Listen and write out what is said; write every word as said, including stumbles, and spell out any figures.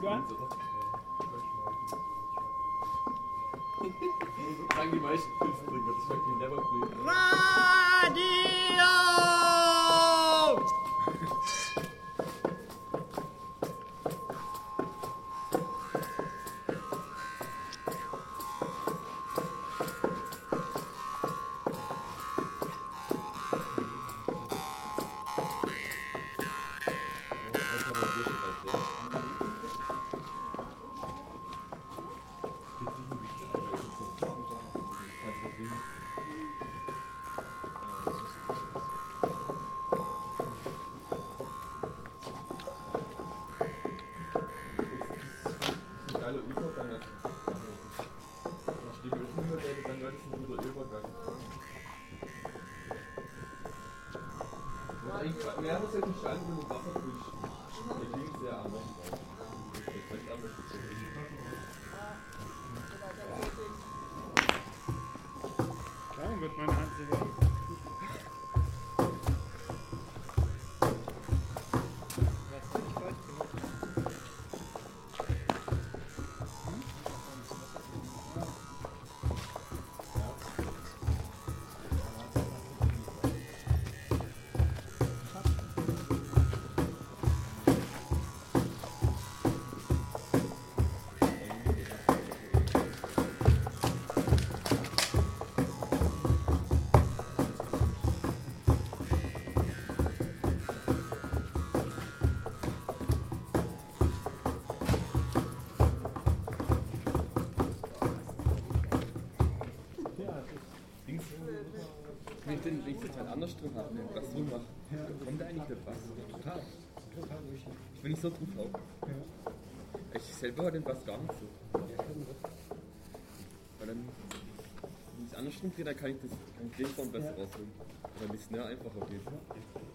gut an. Sagen die meisten Künstler, das schmeckt wie Neverplay. Radio! Ja, muss ja nicht schreiben, wenn du Wasser tust. Der klingt sehr anders. Das schmeckt anders. Darum wird meine Hand so warm. Wenn ich das halt anders drin habe, wenn ich was drin mache, kommt da eigentlich nicht was? Total. Total ruhig. Ich bin nicht so drauf drauf. Ja. Ich selber höre den Bass gar nicht so. Weil dann, wenn ich es anders drin kriege, dann kann ich das kann ich den Sound besser Ja. rausholen. Weil die Snare einfacher geht.